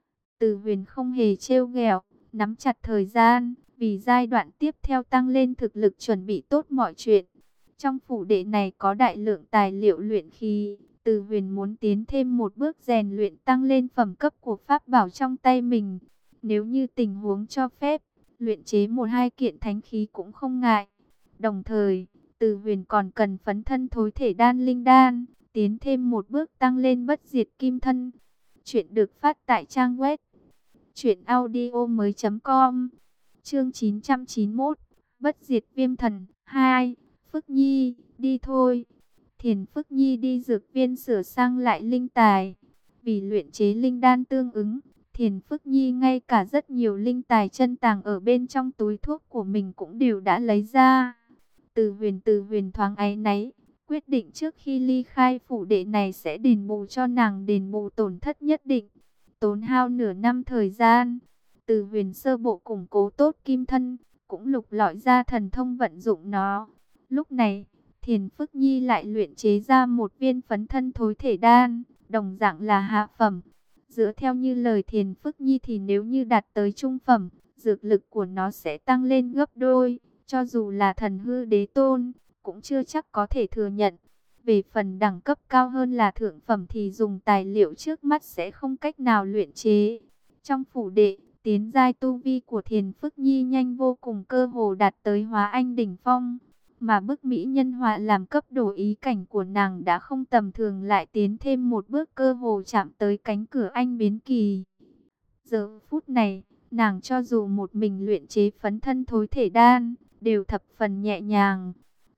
Từ Huyền không hề trêu ghẹo, nắm chặt thời gian, vì giai đoạn tiếp theo tăng lên thực lực chuẩn bị tốt mọi chuyện. Trong phủ đệ này có đại lượng tài liệu luyện khí, Từ Huyền muốn tiến thêm một bước rèn luyện tăng lên phẩm cấp của pháp bảo trong tay mình. Nếu như tình huống cho phép, luyện chế một hai kiện thánh khí cũng không ngại. Đồng thời, Từ Huyền còn cần phấn thân thối thể đan linh đan, tiến thêm một bước tăng lên bất diệt kim thân. Chuyện được phát tại trang web truyện audio mới chấm com. Chương chín trăm chín mươi mốt, Bất diệt viêm thần hai. Phước Nhi, đi thôi. Thiền Phước Nhi đi dược viên sửa sang lại linh tài. Vì luyện chế linh đan tương ứng, Thiền Phước Nhi ngay cả rất nhiều linh tài chân tàng ở bên trong túi thuốc của mình cũng đều đã lấy ra. Từ Huyền từ Huyền thoáng áy náy, quyết định trước khi ly khai phủ đệ này sẽ đền bù cho nàng, đền bù tổn thất nhất định. Tốn hao nửa năm thời gian, Từ Huyền sơ bộ củng cố tốt kim thân, cũng lục lọi ra thần thông vận dụng nó. Lúc này, Thiền Phước Nhi lại luyện chế ra một viên phấn thân thối thể đan, đồng dạng là hạ phẩm. Dựa theo như lời Thiền Phước Nhi thì nếu như đạt tới trung phẩm, dược lực của nó sẽ tăng lên gấp đôi. Cho dù là thần hư đế tôn, cũng chưa chắc có thể thừa nhận. Về phần đẳng cấp cao hơn là thượng phẩm thì dùng tài liệu trước mắt sẽ không cách nào luyện chế. Trong phủ đệ, tiến giai tu vi của Thiền Phước Nhi nhanh vô cùng, cơ hồ đạt tới hóa anh đỉnh phong. Mà bức mỹ nhân họa làm cấp độ ý cảnh của nàng đã không tầm thường, lại tiến thêm một bước, cơ hồ chạm tới cánh cửa anh biến kỳ. Giờ phút này, nàng cho dù một mình luyện chế phấn thân thối thể đan, đều thập phần nhẹ nhàng.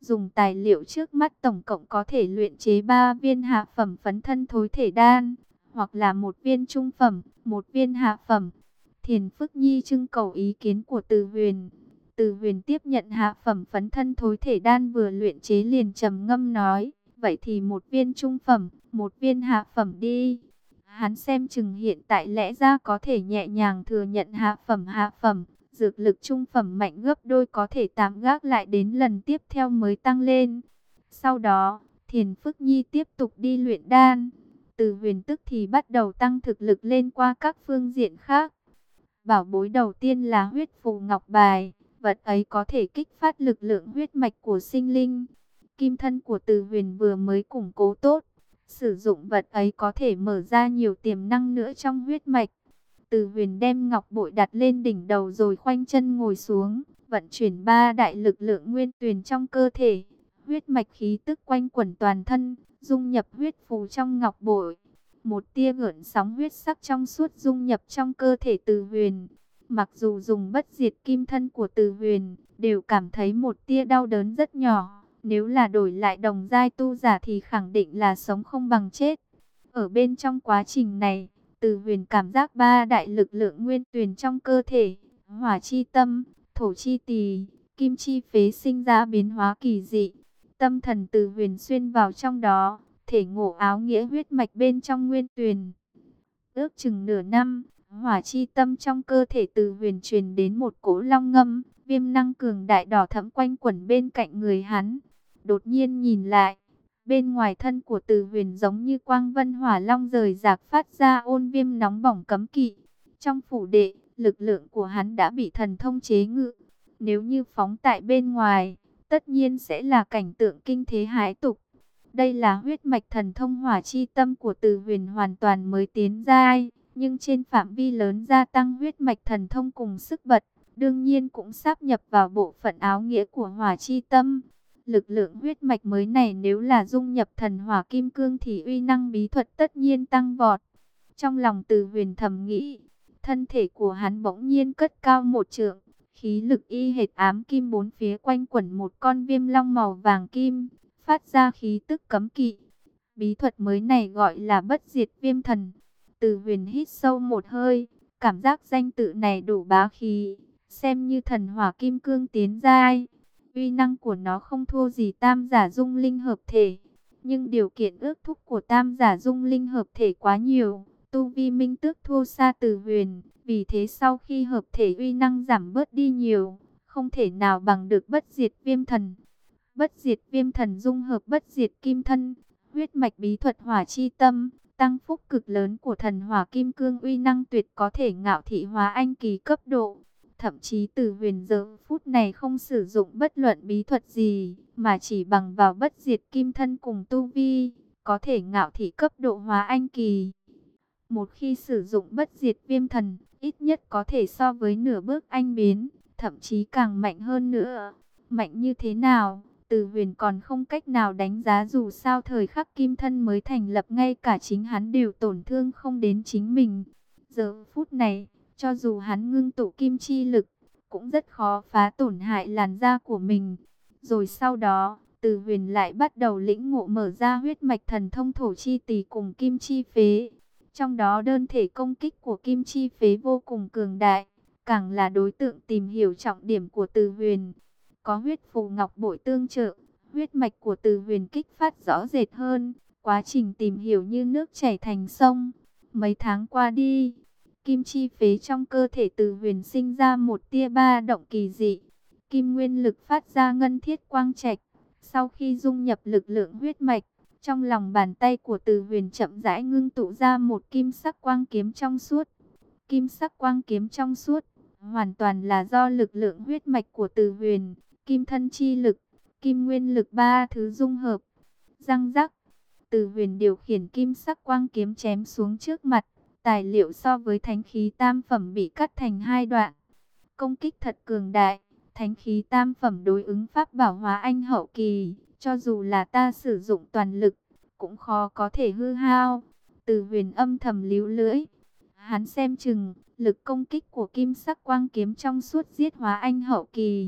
Dùng tài liệu trước mắt tổng cộng có thể luyện chế ba viên hạ phẩm phấn thân thối thể đan, hoặc là một viên trung phẩm, một viên hạ phẩm. Thiền Phức Nhi trưng cầu ý kiến của Từ Huyền. Từ Huyền tiếp nhận hạ phẩm phấn thân thối thể đan vừa luyện chế liền trầm ngâm nói, vậy thì một viên trung phẩm, một viên hạ phẩm đi. Hắn xem chừng hiện tại lẽ ra có thể nhẹ nhàng thừa nhận hạ phẩm hạ phẩm, dược lực trung phẩm mạnh gấp đôi có thể tạm gác lại đến lần tiếp theo mới tăng lên. Sau đó, Thiền Phức Nhi tiếp tục đi luyện đan. Từ Huyền tức thì bắt đầu tăng thực lực lên qua các phương diện khác. Bảo bối đầu tiên là huyết phù ngọc bài, vật ấy có thể kích phát lực lượng huyết mạch của sinh linh. Kim thân của Từ Huyền vừa mới củng cố tốt, sử dụng vật ấy có thể mở ra nhiều tiềm năng nữa trong huyết mạch. Từ Huyền đem ngọc bội đặt lên đỉnh đầu rồi khoanh chân ngồi xuống, vận chuyển ba đại lực lượng nguyên tuyền trong cơ thể. Huyết mạch khí tức quanh quẩn toàn thân, dung nhập huyết phù trong ngọc bội. Một tia gợn sóng huyết sắc trong suốt dung nhập trong cơ thể Từ Huyền. Mặc dù dùng bất diệt kim thân của Từ Huyền, đều cảm thấy một tia đau đớn rất nhỏ. Nếu là đổi lại đồng giai tu giả thì khẳng định là sống không bằng chết. Ở bên trong quá trình này, Từ Huyền cảm giác ba đại lực lượng nguyên tuyền trong cơ thể, hỏa chi tâm, thổ chi tỳ, kim chi phế sinh ra biến hóa kỳ dị. Tâm thần Từ Huyền xuyên vào trong đó, thể ngộ áo nghĩa huyết mạch bên trong nguyên tuyền. Ước chừng nửa năm, hỏa chi tâm trong cơ thể Từ Huyền truyền đến một cỗ long ngâm, viêm năng cường đại đỏ thẫm quanh quẩn bên cạnh người hắn. Đột nhiên nhìn lại, bên ngoài thân của Từ Huyền giống như quang vân hỏa long rời rạc phát ra ôn viêm nóng bỏng cấm kỵ. Trong phủ đệ, lực lượng của hắn đã bị thần thông chế ngự. Nếu như phóng tại bên ngoài, tất nhiên sẽ là cảnh tượng kinh thế hãi tục. Đây là huyết mạch thần thông hỏa chi tâm của Từ Huyền hoàn toàn mới tiến giai, nhưng trên phạm vi lớn gia tăng huyết mạch thần thông cùng sức bật, đương nhiên cũng sáp nhập vào bộ phận áo nghĩa của hỏa chi tâm. Lực lượng huyết mạch mới này nếu là dung nhập thần hỏa kim cương thì uy năng bí thuật tất nhiên tăng vọt. Trong lòng Từ Huyền thầm nghĩ, thân thể của hắn bỗng nhiên cất cao một trượng, khí lực y hệt ám kim bốn phía quanh quẩn một con viêm long màu vàng kim, phát ra khí tức cấm kỵ. Bí thuật mới này gọi là bất diệt viêm thần. Từ Huyền hít sâu một hơi, cảm giác danh tự này đủ bá khí, xem như thần hỏa kim cương tiến giai. Uy năng của nó không thua gì tam giả dung linh hợp thể, nhưng điều kiện ước thúc của tam giả dung linh hợp thể quá nhiều, tu vi minh tước thua xa Từ Huyền, vì thế sau khi hợp thể uy năng giảm bớt đi nhiều, không thể nào bằng được bất diệt viêm thần. Bất diệt viêm thần dung hợp bất diệt kim thân, huyết mạch bí thuật hỏa chi tâm, tăng phúc cực lớn của thần hỏa kim cương uy năng tuyệt có thể ngạo thị hóa anh kỳ cấp độ. Thậm chí Từ Huyền giờ phút này không sử dụng bất luận bí thuật gì, mà chỉ bằng vào bất diệt kim thân cùng tu vi, có thể ngạo thị cấp độ hóa anh kỳ. Một khi sử dụng bất diệt viêm thần, ít nhất có thể so với nửa bước anh biến, thậm chí càng mạnh hơn nữa. Mạnh như thế nào, Từ Huyền còn không cách nào đánh giá, dù sao thời khắc kim thân mới thành lập ngay cả chính hắn đều tổn thương không đến chính mình. Giờ phút này, cho dù hắn ngưng tụ kim chi lực, cũng rất khó phá tổn hại làn da của mình. Rồi sau đó, Từ Huyền lại bắt đầu lĩnh ngộ mở ra huyết mạch thần thông thổ chi tỳ cùng kim chi phế. Trong đó đơn thể công kích của kim chi phế vô cùng cường đại, càng là đối tượng tìm hiểu trọng điểm của Từ Huyền. Có huyết phù ngọc bội tương trợ, huyết mạch của Từ Huyền kích phát rõ rệt hơn, quá trình tìm hiểu như nước chảy thành sông. Mấy tháng qua đi, kim chi phế trong cơ thể Từ Huyền sinh ra một tia ba động kỳ dị. Kim nguyên lực phát ra ngân thiết quang trạch. Sau khi dung nhập lực lượng huyết mạch, trong lòng bàn tay của Từ Huyền chậm rãi ngưng tụ ra một kim sắc quang kiếm trong suốt. Kim sắc quang kiếm trong suốt, hoàn toàn là do lực lượng huyết mạch của Từ Huyền, kim thân chi lực, kim nguyên lực ba thứ dung hợp. Răng rắc, Từ Huyền điều khiển kim sắc quang kiếm chém xuống trước mặt. Tài liệu so với thánh khí tam phẩm bị cắt thành hai đoạn. Công kích thật cường đại. Thánh khí tam phẩm đối ứng pháp bảo hóa anh hậu kỳ, cho dù là ta sử dụng toàn lực, cũng khó có thể hư hao. Từ Huyền âm thầm líu lưỡi. Hắn xem chừng, lực công kích của kim sắc quang kiếm trong suốt giết hóa anh hậu kỳ,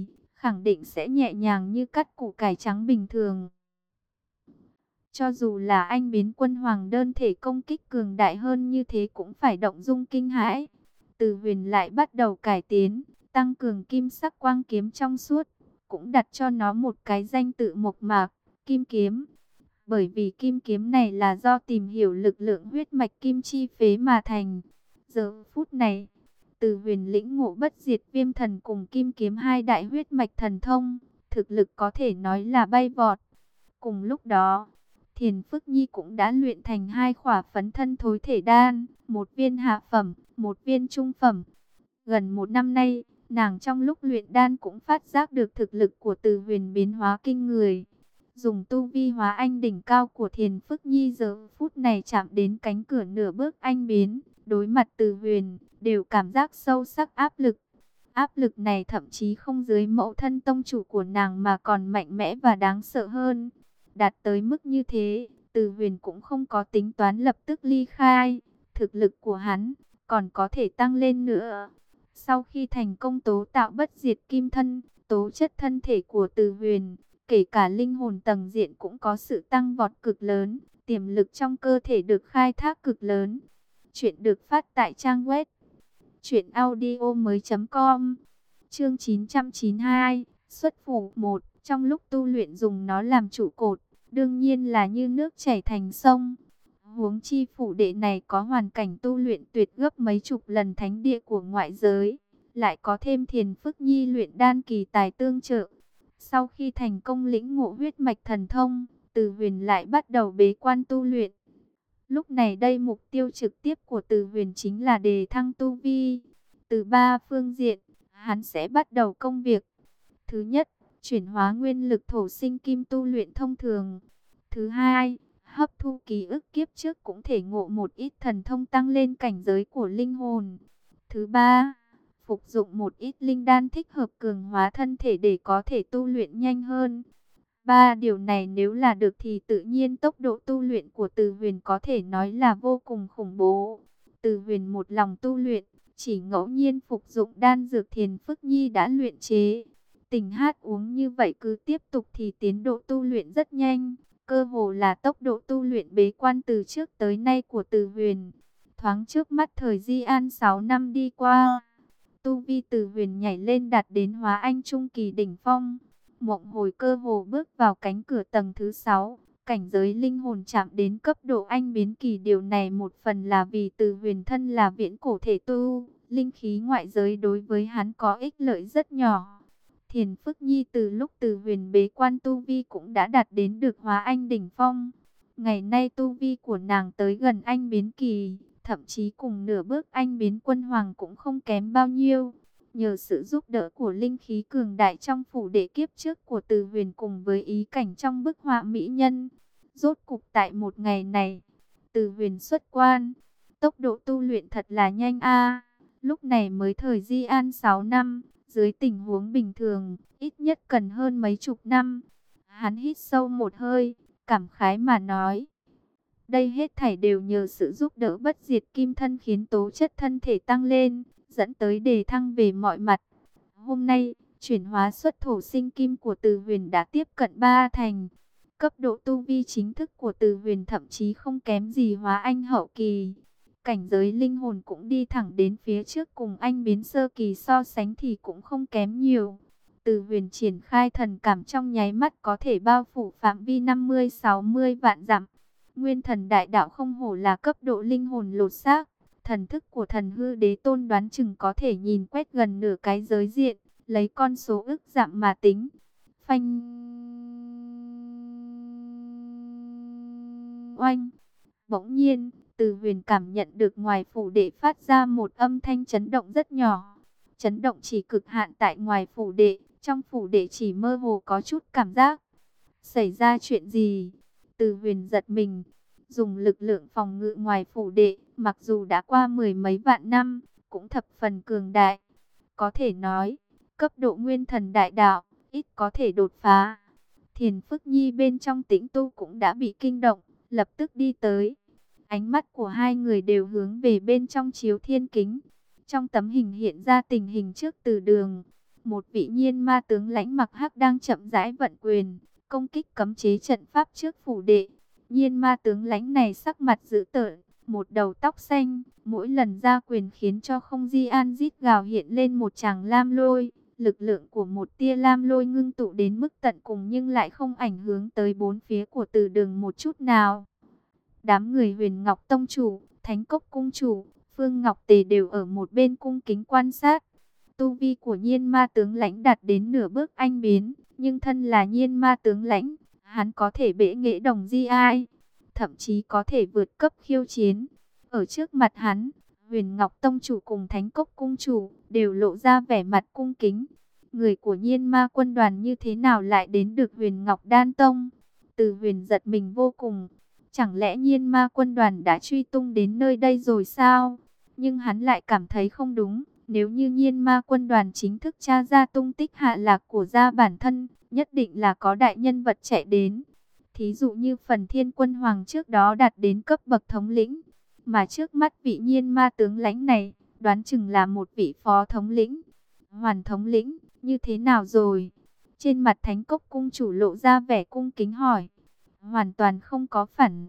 khẳng định sẽ nhẹ nhàng như cắt củ cải trắng bình thường. Cho dù là anh biến quân hoàng đơn thể công kích cường đại hơn như thế cũng phải động dung kinh hãi. Từ Huyền lại bắt đầu cải tiến, tăng cường kim sắc quang kiếm trong suốt, cũng đặt cho nó một cái danh tự mộc mạc, kim kiếm. Bởi vì kim kiếm này là do tìm hiểu lực lượng huyết mạch kim chi phế mà thành. Giờ phút này, Từ Huyền lĩnh ngộ bất diệt viêm thần cùng kim kiếm hai đại huyết mạch thần thông, thực lực có thể nói là bay vọt. Cùng lúc đó, Thiền Phức Nhi cũng đã luyện thành hai khỏa phấn thân thối thể đan, một viên hạ phẩm, một viên trung phẩm. Gần một năm nay, nàng trong lúc luyện đan cũng phát giác được thực lực của Từ Huyền biến hóa kinh người. Dùng tu vi hóa anh đỉnh cao của Thiền Phức Nhi giờ phút này chạm đến cánh cửa nửa bước anh biến, đối mặt Từ Huyền, đều cảm giác sâu sắc áp lực. Áp lực này thậm chí không dưới mẫu thân tông chủ của nàng mà còn mạnh mẽ và đáng sợ hơn. Đạt tới mức như thế, Từ Huyền cũng không có tính toán lập tức ly khai. Thực lực của hắn còn có thể tăng lên nữa. Sau khi thành công tố tạo bất diệt kim thân, tố chất thân thể của Từ Huyền, kể cả linh hồn tầng diện cũng có sự tăng vọt cực lớn. Tiềm lực trong cơ thể được khai thác cực lớn. Chuyện được phát tại trang web truyện audio mới chấm com. Chương chín trăm chín mươi hai, xuất phủ một. Trong lúc tu luyện dùng nó làm trụ cột, đương nhiên là như nước chảy thành sông. Huống chi phủ đệ này có hoàn cảnh tu luyện tuyệt gấp mấy chục lần thánh địa của ngoại giới, lại có thêm Thiền Phức Nhi luyện đan kỳ tài tương trợ. Sau khi thành công lĩnh ngộ huyết mạch thần thông, Từ Huyền lại bắt đầu bế quan tu luyện. Lúc này đây mục tiêu trực tiếp của Từ Huyền chính là đề thăng tu vi. Từ ba phương diện, hắn sẽ bắt đầu công việc. Thứ nhất, chuyển hóa nguyên lực thổ sinh kim tu luyện thông thường. Thứ hai, hấp thu ký ức kiếp trước cũng thể ngộ một ít thần thông tăng lên cảnh giới của linh hồn. Thứ ba, phục dụng một ít linh đan thích hợp cường hóa thân thể để có thể tu luyện nhanh hơn. Ba điều này nếu là được thì tự nhiên tốc độ tu luyện của Từ Huyền có thể nói là vô cùng khủng bố. Từ Huyền một lòng tu luyện, chỉ ngẫu nhiên phục dụng đan dược Thiền Phức Nhi đã luyện chế. Tình hát uống như vậy cứ tiếp tục thì tiến độ tu luyện rất nhanh. Cơ hồ là tốc độ tu luyện bế quan từ trước tới nay của Từ Huyền. Thoáng trước mắt thời Di An sáu năm đi qua, tu vi Từ Huyền nhảy lên đạt đến hóa anh trung kỳ đỉnh phong. Mộng hồi cơ hồ bước vào cánh cửa tầng thứ sáu, cảnh giới linh hồn chạm đến cấp độ anh biến kỳ. Điều này một phần là vì Từ Huyền thân là viễn cổ thể tu, linh khí ngoại giới đối với hắn có ích lợi rất nhỏ. Thiền Phức Nhi từ lúc Từ Huyền bế quan tu vi cũng đã đạt đến được hóa anh đỉnh phong. Ngày nay tu vi của nàng tới gần anh biến kỳ, thậm chí cùng nửa bước anh biến quân hoàng cũng không kém bao nhiêu. Nhờ sự giúp đỡ của linh khí cường đại trong phủ đệ kiếp trước của Từ Huyền cùng với ý cảnh trong bức họa mỹ nhân, rốt cục tại một ngày này, Từ Huyền xuất quan. Tốc độ tu luyện thật là nhanh a. Lúc này mới thời Di An sáu năm, dưới tình huống bình thường, ít nhất cần hơn mấy chục năm. Hắn hít sâu một hơi, cảm khái mà nói. Đây hết thảy đều nhờ sự giúp đỡ bất diệt kim thân khiến tố chất thân thể tăng lên, dẫn tới đề thăng về mọi mặt. Hôm nay, chuyển hóa xuất thổ sinh kim của Từ Huyền đã tiếp cận ba thành. Cấp độ tu vi chính thức của Từ Huyền thậm chí không kém gì hóa anh hậu kỳ. Cảnh giới linh hồn cũng đi thẳng đến phía trước, cùng anh biến sơ kỳ so sánh thì cũng không kém nhiều. Từ Huyền triển khai thần cảm trong nháy mắt có thể bao phủ phạm vi năm mươi sáu mươi vạn dặm. Nguyên thần đại đạo không hổ là cấp độ linh hồn lột xác. Thần thức của thần hư đế tôn đoán chừng có thể nhìn quét gần nửa cái giới diện, lấy con số ức dặm mà tính. Phanh oanh. Bỗng nhiên, Từ Huyền cảm nhận được ngoài phủ đệ phát ra một âm thanh chấn động rất nhỏ. Chấn động chỉ cực hạn tại ngoài phủ đệ, trong phủ đệ chỉ mơ hồ có chút cảm giác. Xảy ra chuyện gì? Từ Huyền giật mình, dùng lực lượng phòng ngự ngoài phủ đệ, mặc dù đã qua mười mấy vạn năm, cũng thập phần cường đại. Có thể nói, cấp độ nguyên thần đại đạo, ít có thể đột phá. Thiền Phức Nhi bên trong tĩnh tu cũng đã bị kinh động, lập tức đi tới. Ánh mắt của hai người đều hướng về bên trong chiếu thiên kính. Trong tấm hình hiện ra tình hình trước từ đường. Một vị nhiên ma tướng lãnh mặc hắc đang chậm rãi vận quyền, công kích cấm chế trận pháp trước phủ đệ. Nhiên ma tướng lãnh này sắc mặt dữ tợn, một đầu tóc xanh, mỗi lần ra quyền khiến cho không gian rít gào hiện lên một tràng lam lôi. Lực lượng của một tia lam lôi ngưng tụ đến mức tận cùng nhưng lại không ảnh hưởng tới bốn phía của Từ Đường một chút nào. Đám người Huyền Ngọc Tông chủ, Thánh Cốc Cung chủ, Phương Ngọc Tề đều ở một bên cung kính quan sát. Tu vi của nhiên ma tướng lãnh đạt đến nửa bước anh biến, nhưng thân là nhiên ma tướng lãnh, hắn có thể bệ nghệ đồng di ai, thậm chí có thể vượt cấp khiêu chiến. Ở trước mặt hắn, Huyền Ngọc Tông chủ cùng Thánh Cốc Cung chủ đều lộ ra vẻ mặt cung kính. Người của nhiên ma quân đoàn như thế nào lại đến được Huyền Ngọc Đan Tông? Từ Huyền giật mình vô cùng. Chẳng lẽ nhiên ma quân đoàn đã truy tung đến nơi đây rồi sao? Nhưng hắn lại cảm thấy không đúng. Nếu như nhiên ma quân đoàn chính thức tra ra tung tích hạ lạc của gia bản thân, nhất định là có đại nhân vật chạy đến. Thí dụ như phần thiên quân hoàng trước đó đạt đến cấp bậc thống lĩnh. Mà trước mắt vị nhiên ma tướng lãnh này, đoán chừng là một vị phó thống lĩnh. Hoàn thống lĩnh, như thế nào rồi? Trên mặt Thánh Cốc Cung chủ lộ ra vẻ cung kính hỏi. Hoàn toàn không có phản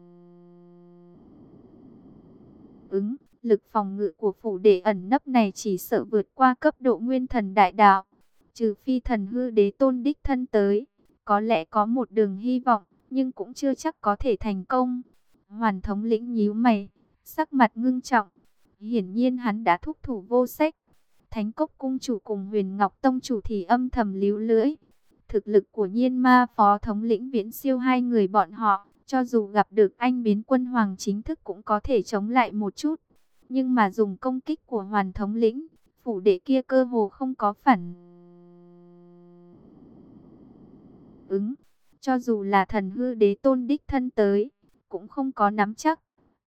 ứng. Lực phòng ngự của phủ đệ ẩn nấp này chỉ sợ vượt qua cấp độ nguyên thần đại đạo. Trừ phi thần hư đế tôn đích thân tới, có lẽ có một đường hy vọng, nhưng cũng chưa chắc có thể thành công. Hoàn thống lĩnh nhíu mày, sắc mặt ngưng trọng. Hiển nhiên hắn đã thúc thủ vô sách. Thánh Cốc Cung chủ cùng Huyền Ngọc Tông chủ thì âm thầm líu lưỡi. Thực lực của nhiên ma phó thống lĩnh viễn siêu hai người bọn họ. Cho dù gặp được anh biến quân hoàng chính thức cũng có thể chống lại một chút. Nhưng mà dùng công kích của hoàn thống lĩnh, phủ đệ kia cơ hồ không có phản ứng. Cho dù là thần hư đế tôn đích thân tới, cũng không có nắm chắc.